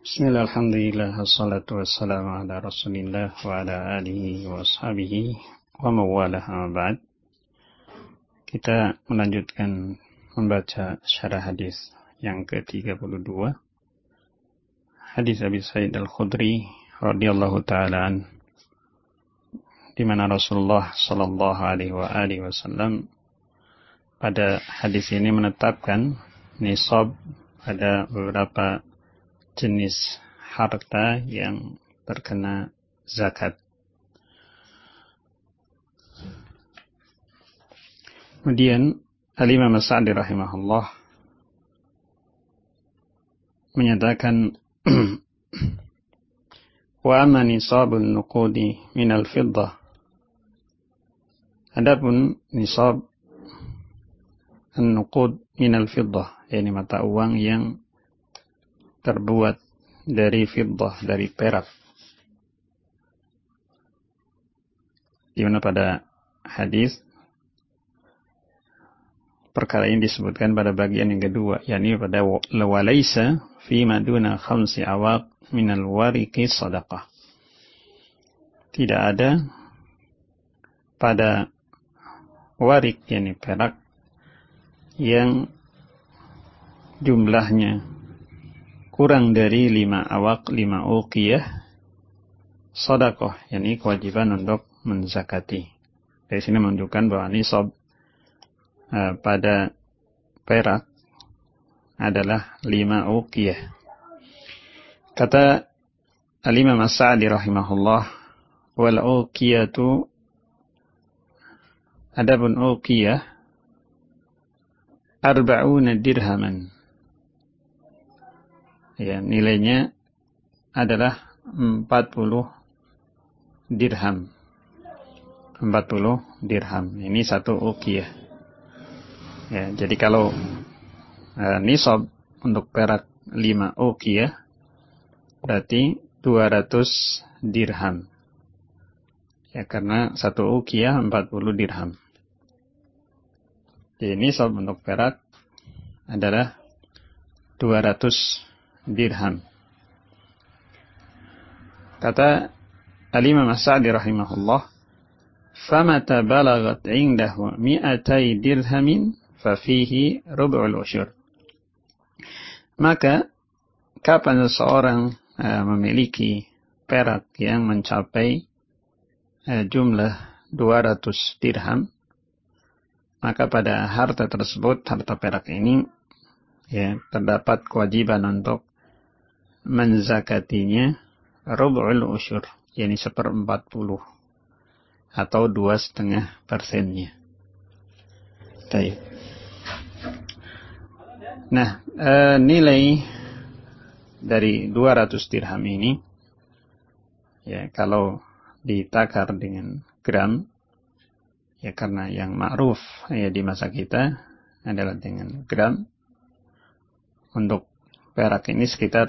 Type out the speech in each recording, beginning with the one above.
Bismillah, alhamdulillah, wassalatu wassalamu ala rasulillah wa ala alihi wa ashabihi wa mawalah ba'd. Kita melanjutkan membaca syarah hadis yang ke-32, hadis Abi Sa'id Al-Khudri radhiyallahu ta'ala an, di mana Rasulullah sallallahu alaihi wa alihi wasallam pada hadis ini menetapkan nisab pada beberapa jenis harta yang terkena zakat. Kemudian Al-Imam As-Sa'di rahimahullah menyatakan wa amma nisabun nuqudi minal fiddah, adapun nisab an-nuqud minal fiddah, yakni mata uang yang terbuat dari fiddah, dari perak. Di mana pada hadis perkara ini disebutkan pada bagian yang kedua, yakni pada walaysa fi maduna khamsi awaq minal wariqi sadaqah. Tidak ada pada warik, yakni perak, yang jumlahnya kurang dari 5 awaq, 5 uqiyah sedekah, yakni kewajiban untuk menzakati. Dari sini menunjukkan bahwa nisab pada perak adalah 5 uqiyah. Kata Al-Imam As-Sa'di rahimahullah, wal uqiyatu, adapun uqiyah 40 dirhaman, ya, nilainya adalah 40 dirham. 40 dirham. Ini satu uqiyah. Ya, jadi kalau nisab untuk perak 5 uqiyah berarti 200 dirham. Ya, karena satu uqiyah 40 dirham. Jadi nisab untuk perak adalah 200 dirham. Kata Al-Imam As-Sa'di rahimahullah, famata balagat indahu 200 dirhamin fafihi rub'ul usyur. Maka kapan seseorang memiliki perak yang mencapai jumlah 200 dirham, maka pada harta tersebut, harta perak ini, ya, terdapat kewajiban untuk menzakatinya rub'ul usyur, yakni 1/40 atau 2,5%-nya. Baik. Nah, nilai dari 200 dirham ini, ya, kalau ditakar dengan gram, ya, karena yang ma'ruf, ya, di masa kita adalah dengan gram, untuk perak ini sekitar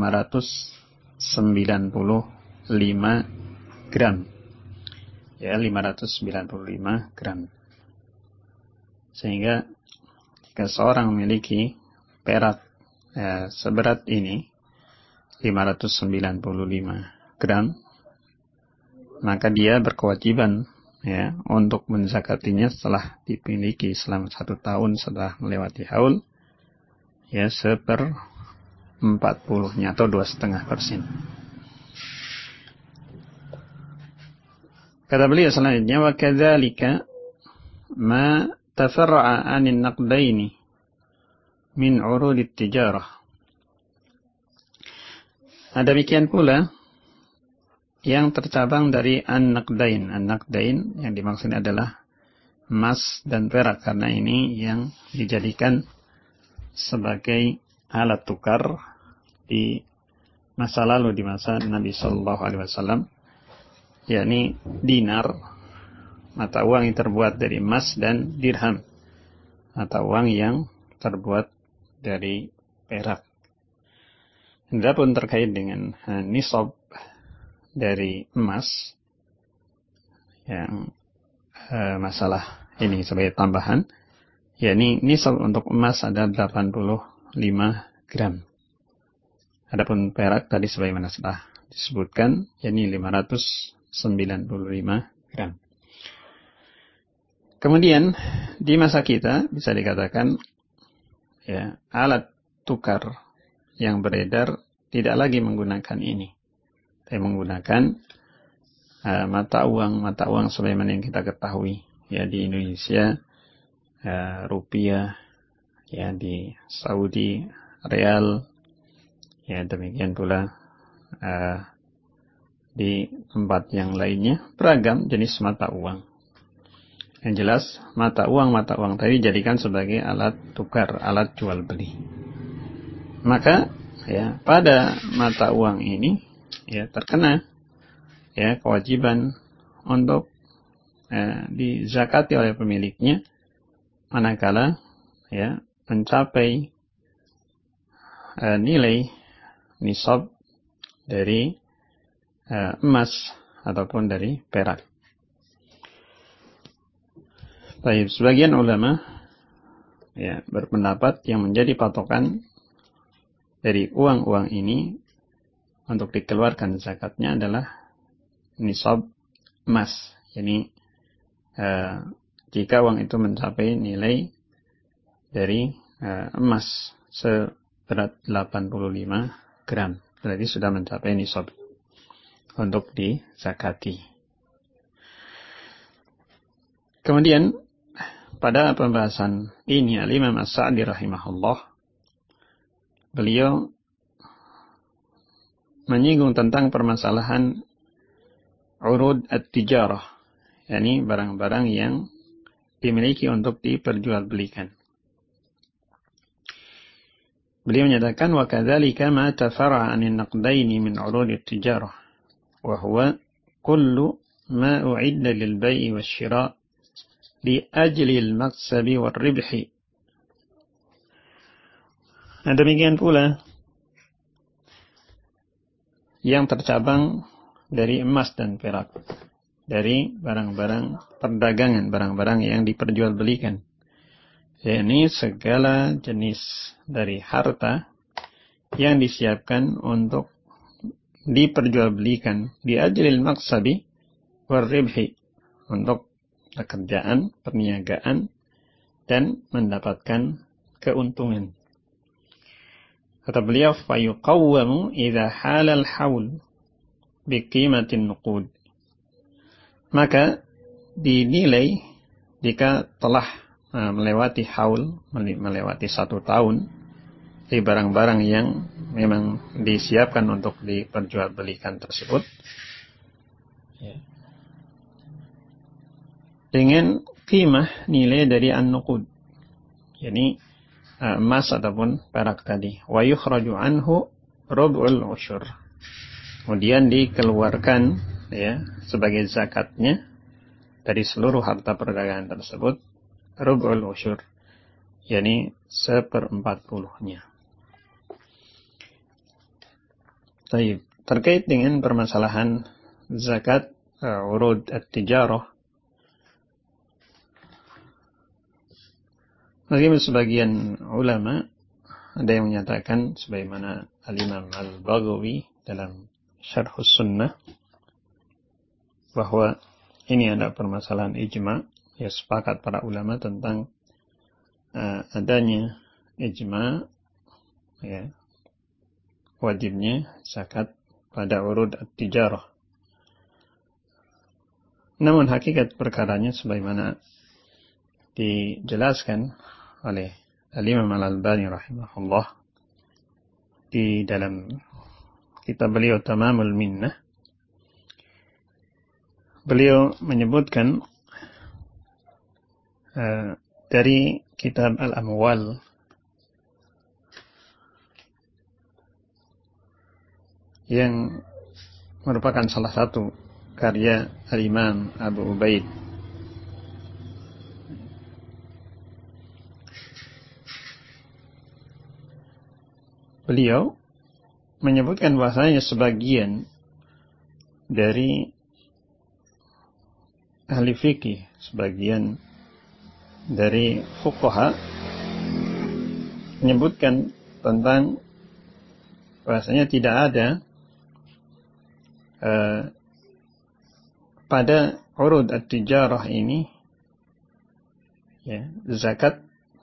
595 gram. Ya, 595 gram. Sehingga jika seorang memiliki perak seberat ini, 595 gram, maka dia berkewajiban, ya, untuk menzakatinya setelah dimiliki selama 1 tahun setelah melewati haul, ya, 1/40-nya atau 2,5%. Kata beliau selanjutnya, wa kadzalika ma tafarra'a 'anil naqdaini min 'urudit tijarah. Demikian pula yang tercabang dari an-naqdain. An-naqdain yang dimaksud adalah emas dan perak, karena ini yang dijadikan sebagai alat tukar di masa lalu, di masa Nabi Sallallahu Alaihi Wasallam, yakni dinar, mata uang yang terbuat dari emas, dan dirham, mata uang yang terbuat dari perak. Adapun terkait dengan nisab dari emas, yang masalah ini sebagai tambahan, yakni nisab untuk emas ada 85 gram. Adapun perak tadi sebagaimana sudah disebutkan, yakni 595 gram. Kemudian di masa kita bisa dikatakan ya, alat tukar yang beredar tidak lagi menggunakan ini, tapi menggunakan mata uang sebagaimana yang kita ketahui ya, di Indonesia rupiah, ya di Saudi real, ya demikian pula di tempat yang lainnya beragam jenis mata uang. Yang jelas mata uang tadi dijadikan sebagai alat tukar, alat jual beli. Maka ya pada mata uang ini ya terkena ya kewajiban untuk dizakati oleh pemiliknya manakala ya mencapai nilai nisab dari emas ataupun dari perak. Baik, sebagian ulama ya berpendapat yang menjadi patokan dari uang-uang ini untuk dikeluarkan zakatnya adalah nisab emas. Jadi jika uang itu mencapai nilai dari emas seberat 85 gram, berarti sudah mencapai nisab untuk dizakati. Kemudian pada pembahasan ini Al-Imam As-Sa'di rahimahullah, beliau menyinggung tentang permasalahan urud at-tijarah, yakni barang-barang yang dimiliki untuk diperjualbelikan. Beliau menyatakan wa kadzalika ma tafarra'a 'anil naqdaini min urud at-tijarah wa huwa kullu ma u'idda lil bai'i wasyira' li ajli al-maksabi war-ribhi. Nah, demikian pula yang tercabang dari emas dan perak, dari barang-barang perdagangan, barang-barang yang diperjualbelikan, yakni segala jenis dari harta yang disiapkan untuk diperjualbelikan di ajlil maksabi war-ribhi, untuk pekerjaan, perniagaan, dan mendapatkan keuntungan. Kata beliau, fayuqawwamu idza halal haul biqimatin nuqud. Maka dinilai jika telah melewati haul, melewati 1 tahun, di barang-barang yang memang disiapkan untuk diperjualbelikan tersebut, dengan qimah nilai dari an-nuqud, yakni emas ataupun perak tadi. Wa yukhraju anhu rub'ul usyur. Kemudian dikeluarkan ya sebagai zakatnya dari seluruh harta perdagangan tersebut rub'ul usyur, yakni 1/40-nya. Baik, terkait dengan permasalahan zakat urud at-tijarah, bagaimana sebagian ulama ada yang menyatakan sebagaimana Al-Imam Al-Baghawi dalam Syarhus Sunnah bahwa ini ada permasalahan ijma', ya sepakat para ulama tentang adanya ijma', ya wajibnya zakat pada urud at-tijarah. Namun hakikat perkaranya sebagaimana dijelaskan oleh Al-Imam Al-Albani rahimahullah di dalam kitab beliau Tamamul Minnah, beliau menyebutkan dari kitab Al-Amwal yang merupakan salah satu karya Al-Imam Abu Ubaid, beliau menyebutkan bahasanya sebagian dari ahli fikih, sebagian dari fuqaha menyebutkan tentang bahasanya tidak ada pada urud at-tijarah ini ya, zakat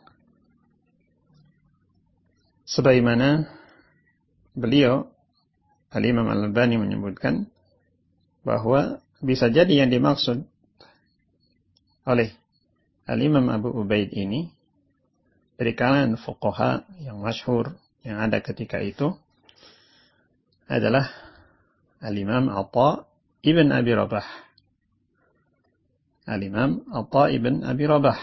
sebagaimana beliau Al-Imam Al-Albani menyebutkan bahwa bisa jadi yang dimaksud oleh Al-Imam Abu Ubaid ini dari kalangan fuqaha yang masyhur yang ada ketika itu adalah Al-Imam Atha ibn Abi Rabah. Al-Imam Atha ibn Abi Rabah,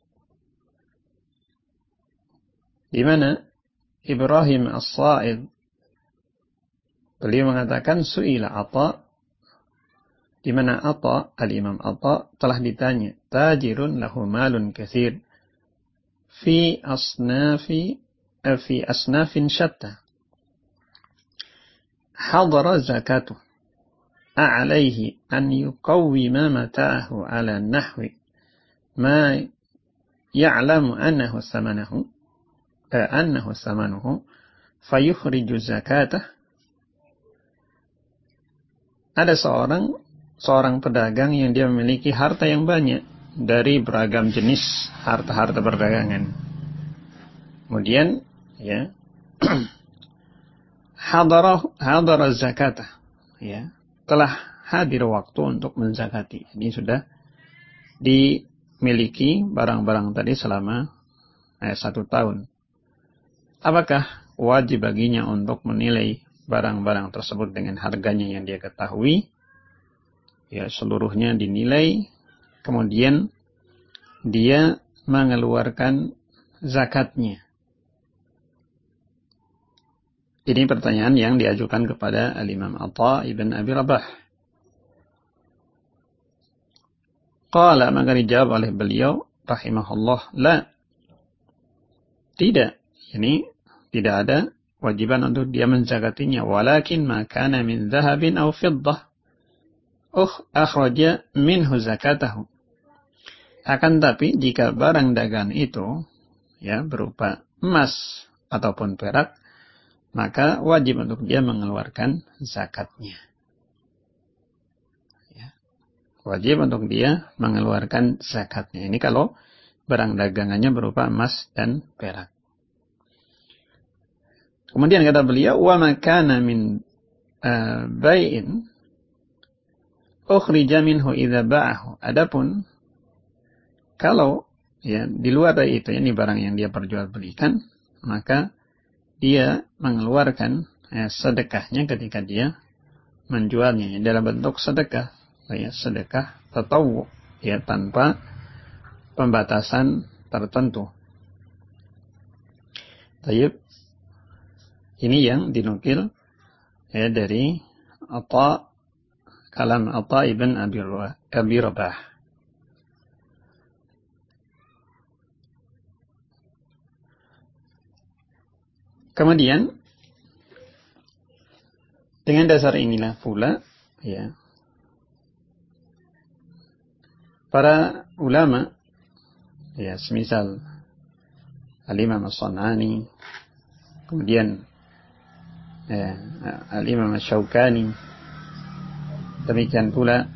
di mana Ibrahim As-Sa'id beliau mengatakan su'ila Atha, di mana Atha, Al-Imam Atha telah ditanya, tajirun lahu malun katsir fi asnafin syatta hadara zakatuh a'alaihi an yuqawwima mata'ahu ala nahwi ma ya'lamu annahu samanuhu fayukhriju zakatah. Ada seorang pedagang yang dia memiliki harta yang banyak dari beragam jenis harta-harta perdagangan. Kemudian ya hadara zakatah, ya, telah hadir waktu untuk menzakati. Ini sudah dimiliki barang-barang tadi selama 1 tahun. Apakah wajib baginya untuk menilai barang-barang tersebut dengan harganya yang dia ketahui? Ya, seluruhnya dinilai, kemudian dia mengeluarkan zakatnya. Ini pertanyaan yang diajukan kepada Al-Imam Atha ibn Abi Rabah. Qala, maka dijawab oleh beliau rahimahullah, la, tidak. Ini tidak ada wajiban untuk dia menzakatinya. Walakin ma kana min dhahabin aw fiddah akhraja minhu zakatahu. Akan tapi jika barang dagangan itu ya berupa emas ataupun perak, maka wajib untuk dia mengeluarkan zakatnya. Ya. Wajib untuk dia mengeluarkan zakatnya. Ini kalau barang dagangannya berupa emas dan perak. Kemudian kata beliau, wa ma kana min bai'in ukhrija minhu idza ba'ahu. Adapun kalau ya di luar dari itu, ini barang yang dia perjualbelikan, maka dia mengeluarkan sedekahnya ketika dia menjualnya dalam bentuk sedekah, ya, sedekah tatawwu, ya, tanpa pembatasan tertentu. Baik, ini yang dinukil ya dari kalam Atha ibn Abi Rabah. Kemudian dengan dasar inilah pula ya para ulama ya semisal Al-Imam As-San'ani, kemudian Al-Imam Asy-Syaukani, demikian pula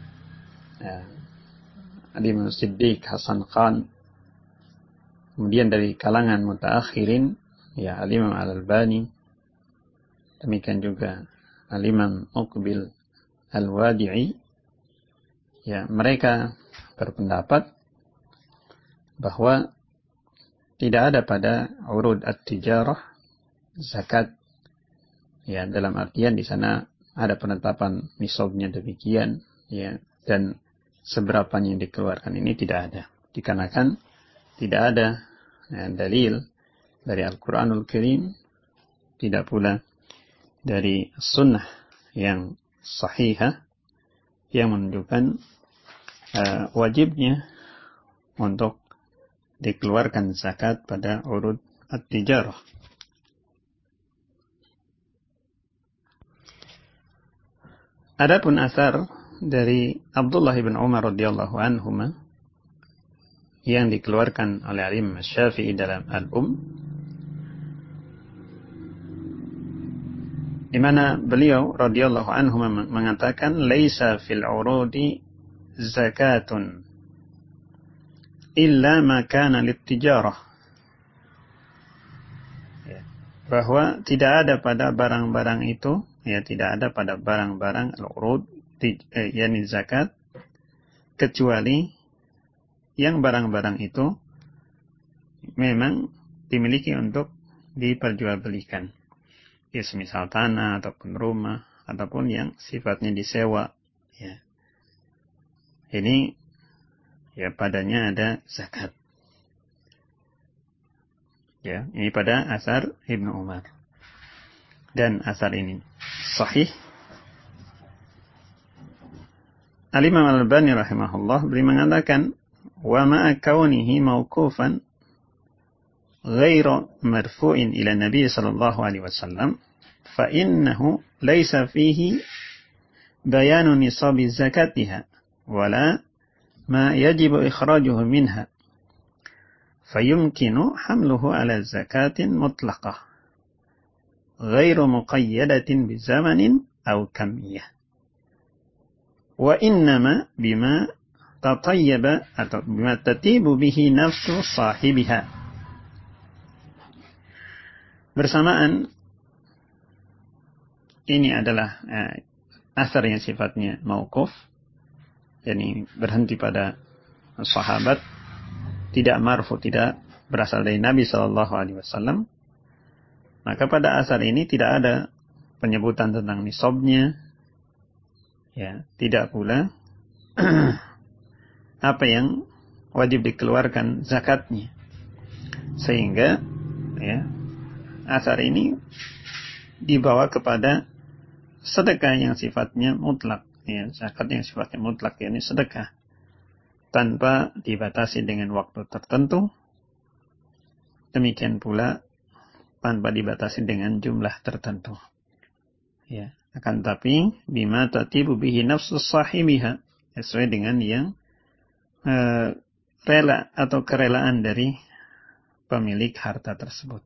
Al-Imam Siddiq Hasan Khan, kemudian dari kalangan mutaakhirin ya Al-Imam Al-Albani, demikian juga Al-Imam Uqbil Al-Wadi'i, ya mereka berpendapat bahwa tidak ada pada urud at-tijarah zakat, ya, dalam artian di sana ada penetapan nisabnya demikian, ya, dan seberapa yang dikeluarkan ini tidak ada, dikarenakan tidak ada dalil dari Al-Quranul Karim, tidak pula dari sunnah yang sahihah yang menunjukkan wajibnya untuk dikeluarkan zakat pada urud at-tijarah. Adapun asar dari Abdullah bin Umar radhiyallahu anhuma yang dikeluarkan oleh Imam Syafi'i dalam Al-Um, di mana beliau radhiyallahu anhu mengatakan laisa fil urudi zakatun illa ma kana lit-tijarah, ya, bahwa tidak ada pada barang-barang itu, ya, tidak ada pada barang-barang al-urud yakni zakat, kecuali yang barang-barang itu memang dimiliki untuk diperjualbelikan, ya, semisal tanah ataupun rumah ataupun yang sifatnya disewa, ya. Ini, ya, padanya ada zakat. Ya, ini pada asar Ibnu Umar. Dan asar ini sahih. Al-Imam Al-Albani rahimahullah beliau mengatakan wa ma'a kaunihi mauqufan ghairu marfu'in ila Nabi sallallahu alaihi wasallam fa innahu laysa fihi bayanu nisabi zakatiha wala ma yajibu ikhrajuhu minha fayumkinu hamluhu ala zakatin mutlaqah ghairu muqayyadatin bizamanin aw kamiyah wa innama bima tatayyaba atau bima tatibu bihi nafsu sahibiha. Bersamaan ini adalah asar yang sifatnya mauquf, yakni berhenti pada sahabat, tidak marfu, tidak berasal dari Nabi sallallahu alaihi wasallam. Maka pada asar ini tidak ada penyebutan tentang nisabnya, ya, tidak pula apa yang wajib dikeluarkan zakatnya, sehingga, ya, asar ini dibawa kepada sedekah yang sifatnya mutlak, ya, zakat yang sifatnya mutlak, yakni sedekah tanpa dibatasi dengan waktu tertentu, demikian pula tanpa dibatasi dengan jumlah tertentu, ya. Akan tapi bima tatibu bihi nafsu sahibiha, sesuai dengan yang rela atau kerelaan dari pemilik harta tersebut.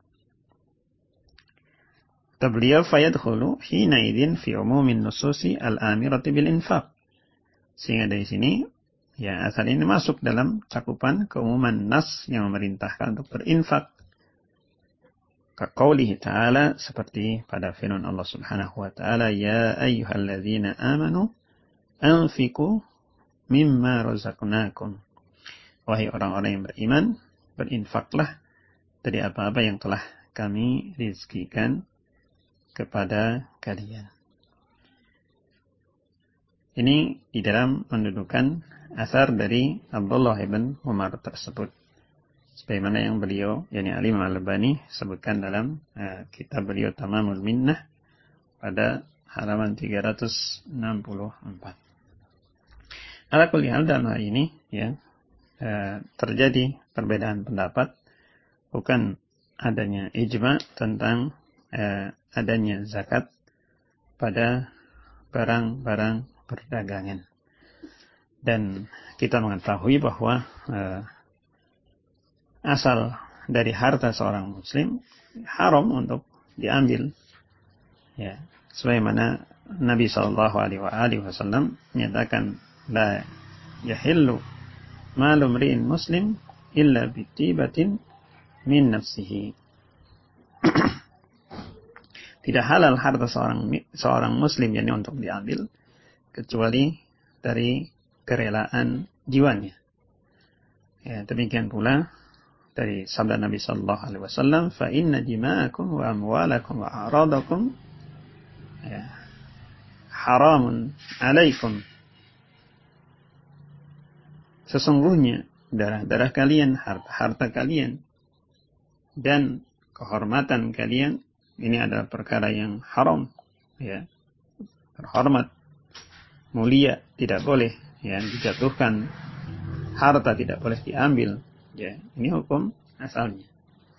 Kata beliau fayadkhulu hina idzin fi umumin nususi al-amirati bil infaq. Sehingga dari sini, ya, asal ini masuk dalam cakupan keumuman nas yang memerintahkan untuk berinfak. Kaqaulihi ta'ala, seperti pada firman Allah Subhanahu wa ta'ala, ya ayyuhalladzina amanu anfiqu mimma razaqnakum. Wahai orang-orang yang beriman, berinfaklah dari apa-apa yang telah kami rizkikan kepada kalian. Ini di dalam mendudukan asar dari Abdullah ibn Umar tersebut, sebagaimana yang beliau, yakni Al-Imam Al-Albani, sebutkan dalam kitab beliau Tamamul Minnah pada halaman 364. Ala kulli hal, dalam hal ini, ya, terjadi perbedaan pendapat, bukan adanya ijma tentang adanya zakat pada barang-barang perdagangan. Dan kita mengetahui bahwa asal dari harta seorang muslim haram untuk diambil, ya, sebagaimana Nabi sallallahu alaihi wasallam menyatakan la yahillu malu mri'in muslim illa bitibatin min nafsihi. Tidak halal harta seorang muslim, yakni untuk diambil, kecuali dari kerelaan jiwanya. Ya, demikian pula dari sabda Nabi sallallahu alaihi wasallam, fa inna dima'akum wa amwalakum wa a'radakum, ya, haramun alaikum. Sesungguhnya darah-darah kalian, harta-harta kalian, dan kehormatan kalian, ini adalah perkara yang haram, ya, terhormat, mulia, tidak boleh, ya, dijatuhkan. Harta tidak boleh diambil, ya, ini hukum asalnya.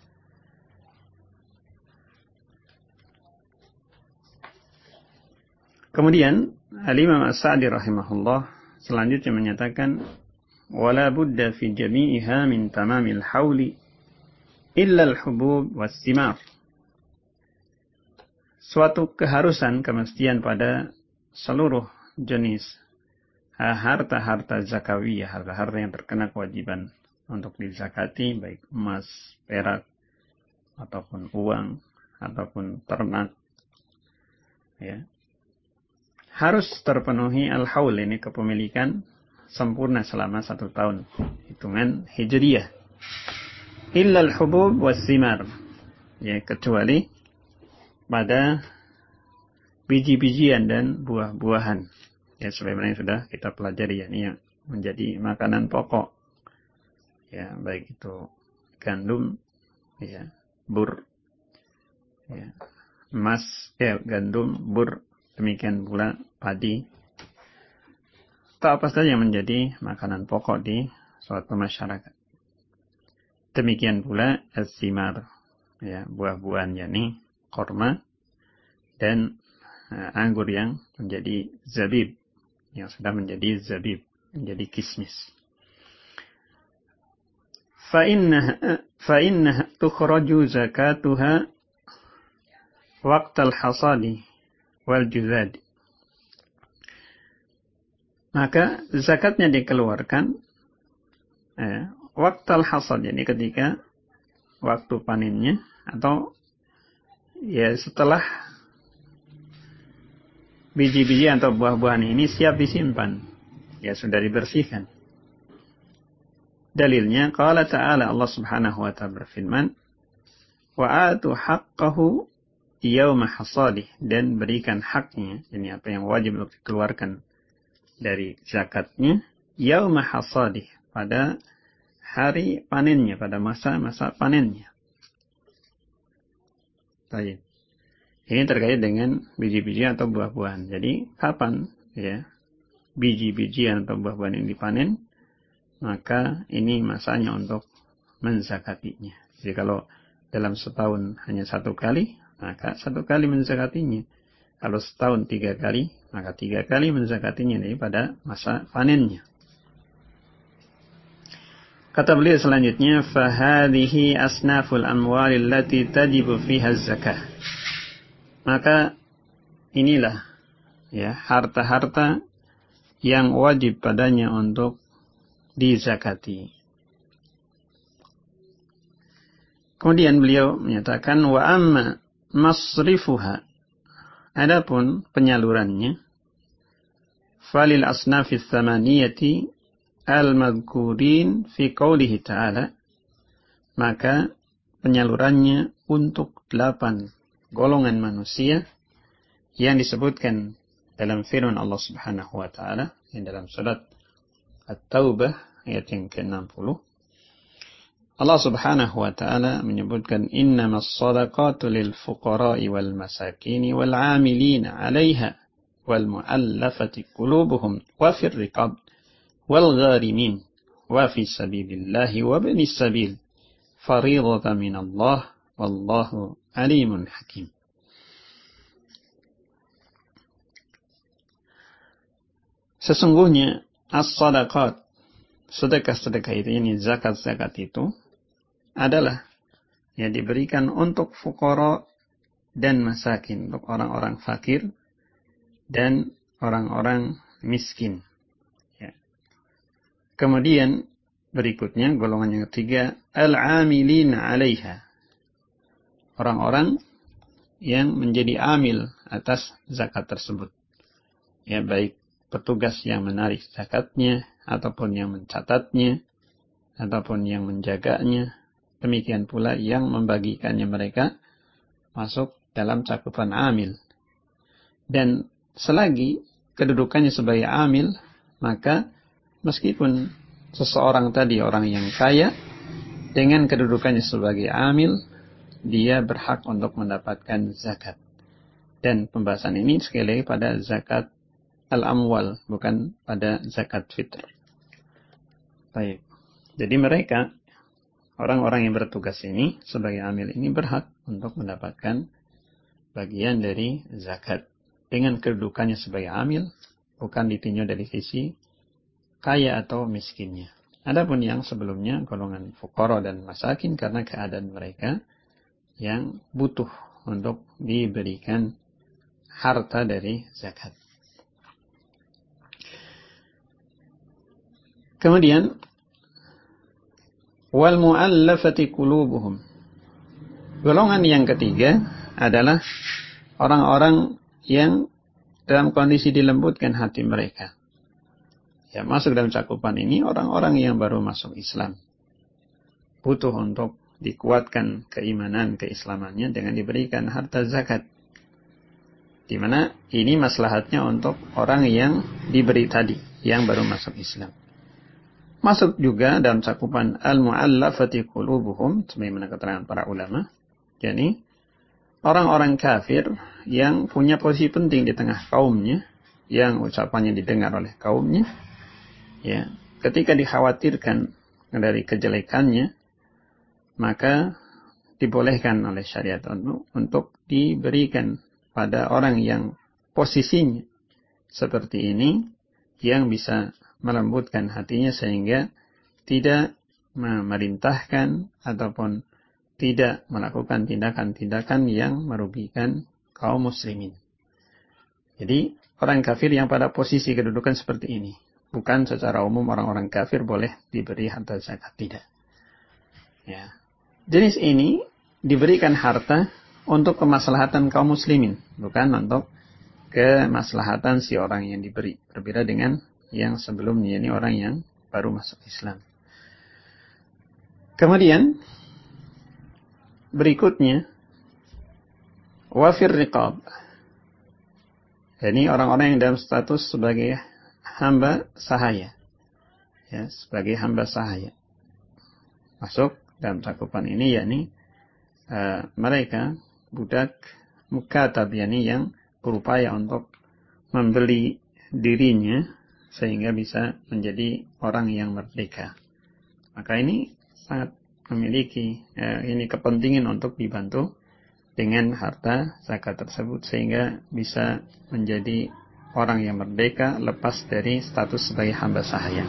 Kemudian Al-Imam As-Sa'di rahimahullah selanjutnya menyatakan wala budda fi jami'iha min tamamil hauli illa al-hubub was-simar. suatu keharusan, kemestian pada seluruh jenis harta-harta zakawiyah, harta-harta yang terkena kewajiban untuk dizakati, baik emas, perak, ataupun uang, ataupun ternak, ya, harus terpenuhi al-haul, ini kepemilikan sempurna selama 1 tahun hitungan hijriyah. Illa al-hubub was-simar, ya, kecuali pada biji-bijian dan buah-buahan, ya, sebagaimana yang sudah kita pelajari, ya, ini yang menjadi makanan pokok, ya, baik itu gandum, ya, bur, ya, emas, ya, gandum, bur, demikian pula padi, atau apa saja yang menjadi makanan pokok di suatu masyarakat. Demikian pula as-simar, ya, buah-buahan, yakni korma dan anggur yang menjadi zabib, yang sudah menjadi zabib, menjadi kismis. فإنها تخرج زكاتها وقت الحصاد والجذاد. Maka zakatnya dikeluarkan waktu al-hasad, jadi ketika waktu panennya, atau ya setelah biji-biji atau buah-buahan ini siap disimpan, ya sudah dibersihkan. Dalilnya qala ta'ala, Allah Subhanahu wa ta'ala berfirman, wa atu haqqahu yauma hasadih, dan berikan haknya, ini apa yang wajib untuk dikeluarkan dari zakatnya, yauma hasadih, pada hari panennya, pada masa-masa panennya. Baik. Ini terkait dengan biji-bijian atau buah-buahan. Jadi kapan, ya, biji-bijian atau buah-buahan yang dipanen, maka ini masanya untuk menzakatinya. Jadi kalau dalam setahun hanya 1 kali, maka 1 kali menzakatinya. Kalau setahun 3 kali, maka 3 kali menzakatinya pada masa panennya. Kata beliau selanjutnya, فَهَذِهِ أَصْنَافُ الْأَمْوَالِ الَّتِي تَجِبُ فِيهَا الزَّكَاةُ. Maka inilah, ya, harta-harta yang wajib padanya untuk dizakati. Kemudian beliau menyatakan, wa amma masrifuha, adapun penyalurannya, falil asnafis tsamaniyati al-madhkurin fi qoulihi ta'ala, maka penyalurannya untuk 8 golongan manusia yang disebutkan dalam firman Allah Subhanahu wa ta'ala, yang dalam surat At-Taubah ayat yang ke-60. Allah Subhanahu wa ta'ala menyebutkan, innamas shadaqatu lil fuqara'i wal masakini wal 'amilina 'alaiha wal mu'allafati qulubuhum wa fir riqab wal gharimin wa fi sabilillahi wa ibnis sabil fariidatan minallah wallahu alimun hakim. Sesungguhnya as-sadaqat, sedekah-sedekah itu, ini zakat-zakat itu adalah yang diberikan untuk fuqara dan masakin, untuk orang-orang fakir dan orang-orang miskin. Ya. Kemudian berikutnya golongan yang ketiga, al-amilina 'alaiha, orang-orang yang menjadi amil atas zakat tersebut. Ya, baik petugas yang menarik zakatnya, ataupun yang mencatatnya, ataupun yang menjaganya, demikian pula yang membagikannya, mereka masuk dalam cakupan amil. Dan selagi kedudukannya sebagai amil, maka meskipun seseorang tadi orang yang kaya, dengan kedudukannya sebagai amil, dia berhak untuk mendapatkan zakat. Dan pembahasan ini sekali lagi pada zakat al-amwal, bukan pada zakat fitr. Baik. Jadi mereka, orang-orang yang bertugas ini sebagai amil ini berhak untuk mendapatkan bagian dari zakat dengan kedudukannya sebagai amil, bukan ditinjau dari sisi kaya atau miskinnya. Adapun yang sebelumnya golongan fuqara dan masakin, karena keadaan mereka yang butuh untuk diberikan harta dari zakat. Kemudian wal mu'allafati qulubuhum. Golongan yang ketiga adalah orang-orang yang dalam kondisi dilembutkan hati mereka. Ya, masuk dalam cakupan ini orang-orang yang baru masuk Islam. Butuh untuk dikuatkan keimanan, keislamannya dengan diberikan harta zakat. Di mana ini maslahatnya untuk orang yang diberi tadi, yang baru masuk Islam. Masuk juga dalam cakupan al-mu'allafati qulubuhum, sebagaimana keterangan para ulama. Jadi, orang-orang kafir yang punya posisi penting di tengah kaumnya, yang ucapannya didengar oleh kaumnya, ya, ketika dikhawatirkan dari kejelekannya, maka dibolehkan oleh syariat untuk diberikan pada orang yang posisinya seperti ini, yang bisa melembutkan hatinya sehingga tidak memerintahkan ataupun tidak melakukan tindakan-tindakan yang merugikan kaum muslimin. Jadi orang kafir yang pada posisi kedudukan seperti ini, bukan secara umum orang-orang kafir boleh diberi harta zakat, tidak. Ya. Jenis ini diberikan harta untuk kemaslahatan kaum muslimin, bukan untuk kemaslahatan si orang yang diberi. Berbeda dengan yang sebelumnya, ini orang yang baru masuk Islam. Kemudian berikutnya wafir riqab. Ini orang-orang yang dalam status sebagai hamba sahaya, ya, sebagai hamba sahaya masuk dalam cakupan ini, yakni mereka budak mukatab, yakni yang berupaya untuk membeli dirinya sehingga bisa menjadi orang yang merdeka. Maka ini sangat memiliki ini kepentingan untuk dibantu dengan harta zakat tersebut sehingga bisa menjadi orang yang merdeka lepas dari status sebagai hamba sahaya.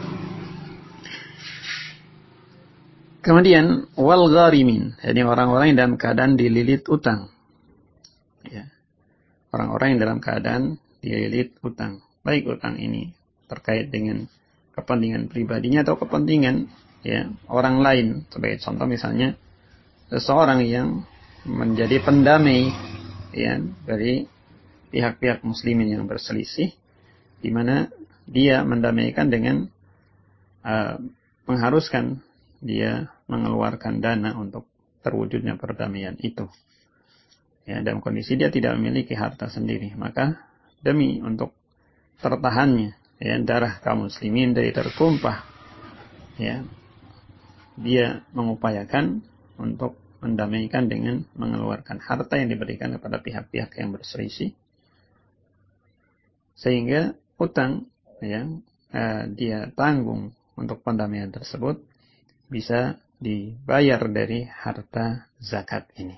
Kemudian wal gharimin, jadi orang-orang yang dalam keadaan dililit utang. Ya. Orang-orang yang dalam keadaan dililit utang. Baik utang ini terkait dengan kepentingan pribadinya atau kepentingan, ya, orang lain. Sebagai contoh misalnya seseorang yang menjadi pendamai, ya, dari pihak-pihak muslimin yang berselisih, di mana dia mendamaikan dengan mengharuskan dia mengeluarkan dana untuk terwujudnya perdamaian itu. Ya, dalam kondisi dia tidak memiliki harta sendiri, maka demi untuk tertahannya, ya, darah kaum muslimin dari tertumpah, ya, dia mengupayakan untuk mendamaikan dengan mengeluarkan harta yang diberikan kepada pihak-pihak yang berselisih, sehingga utang yang dia tanggung untuk pendamaian tersebut bisa dibayar dari harta zakat ini.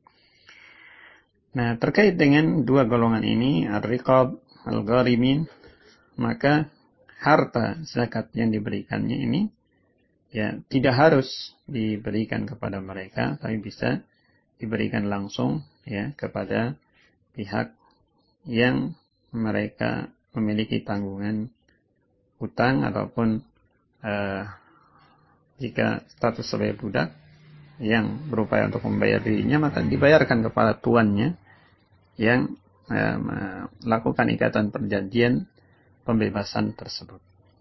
Nah, terkait dengan dua golongan ini, ar-riqab, al-gharimin, maka harta zakat yang diberikannya ini, ya, tidak harus diberikan kepada mereka, tapi bisa diberikan langsung, ya, kepada pihak yang mereka memiliki tanggungan hutang ataupun jika status sebagai budak yang berupaya untuk membayar dirinya, maka dibayarkan kepada tuannya yang melakukan ikatan perjanjian pembebasan tersebut.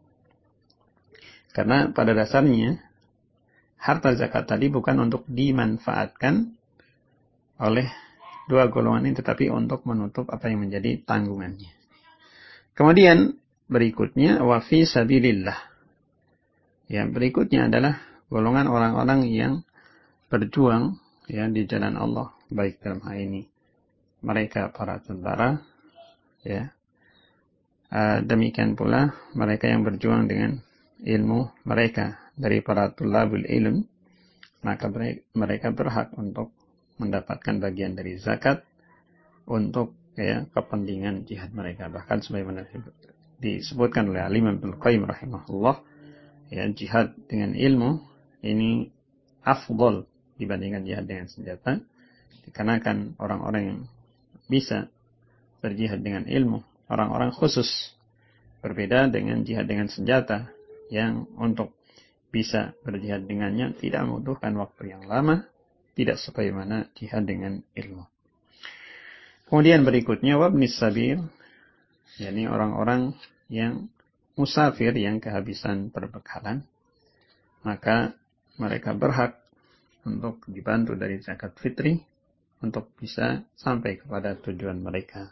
Karena pada dasarnya harta zakat tadi bukan untuk dimanfaatkan oleh dua golongan ini, tetapi untuk menutup apa yang menjadi tanggungannya. Kemudian berikutnya wa fi sabilillah. Yang berikutnya adalah golongan orang-orang yang berjuang, ya, di jalan Allah, baik dalam hal ini mereka para tentara, ya. Demikian pula mereka yang berjuang dengan ilmu mereka dari para tulabul ilm, maka mereka berhak untuk mendapatkan bagian dari zakat untuk, ya, kepentingan jihad mereka. Bahkan sebagaimana disebutkan oleh Al-Imam Ibnu Qayyim rahimahullah, ya, jihad dengan ilmu ini afdal dibandingkan jihad dengan senjata, dikarenakan orang-orang yang bisa berjihad dengan ilmu, orang-orang khusus, berbeda dengan jihad dengan senjata yang untuk bisa berjihad dengannya tidak membutuhkan waktu yang lama, tidak sebagaimana jihad dengan ilmu. Kemudian berikutnya wabnis sabil, yakni orang-orang yang musafir yang kehabisan perbekalan, maka mereka berhak untuk dibantu dari zakat fitri untuk bisa sampai kepada tujuan mereka.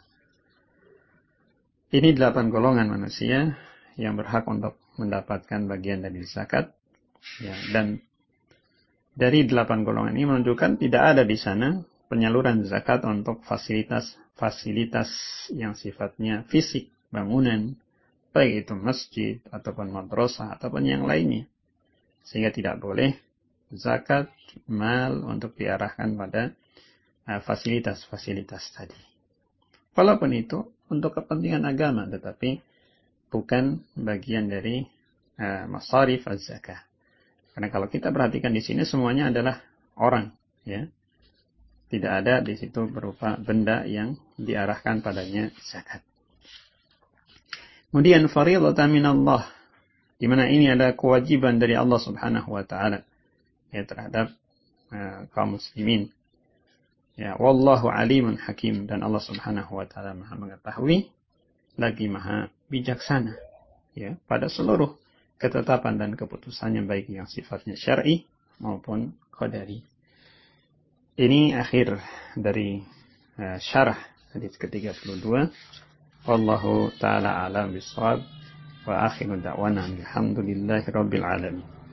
Ini 8 golongan manusia yang berhak untuk mendapatkan bagian dari zakat. Ya, dan dari 8 golongan ini menunjukkan tidak ada di sana penyaluran zakat untuk fasilitas yang sifatnya fisik, bangunan, baik itu masjid ataupun madrasah ataupun yang lainnya. Sehingga tidak boleh zakat mal untuk diarahkan pada fasilitas-fasilitas tadi. Walaupun itu untuk kepentingan agama, tetapi bukan bagian dari masarif az-zakah. Karena kalau kita perhatikan di sini semuanya adalah orang, ya. Tidak ada di situ berupa benda yang diarahkan padanya zakat. Kemudian fardhatan minallah, di mana ini ada kewajiban dari Allah Subhanahu wa taala ya terhadap kaum muslimin. Ya, wallahu alimun hakim, dan Allah Subhanahu wa taala Maha mengetahui lagi Maha bijaksana ya pada seluruh ketetapan dan keputusannya baik yang sifatnya syar'i maupun qadari. Ini akhir dari syarah hadis ke-32. Wallahu taala alam bisawab wa akhiru da'wana alhamdulillahi rabbil alamin.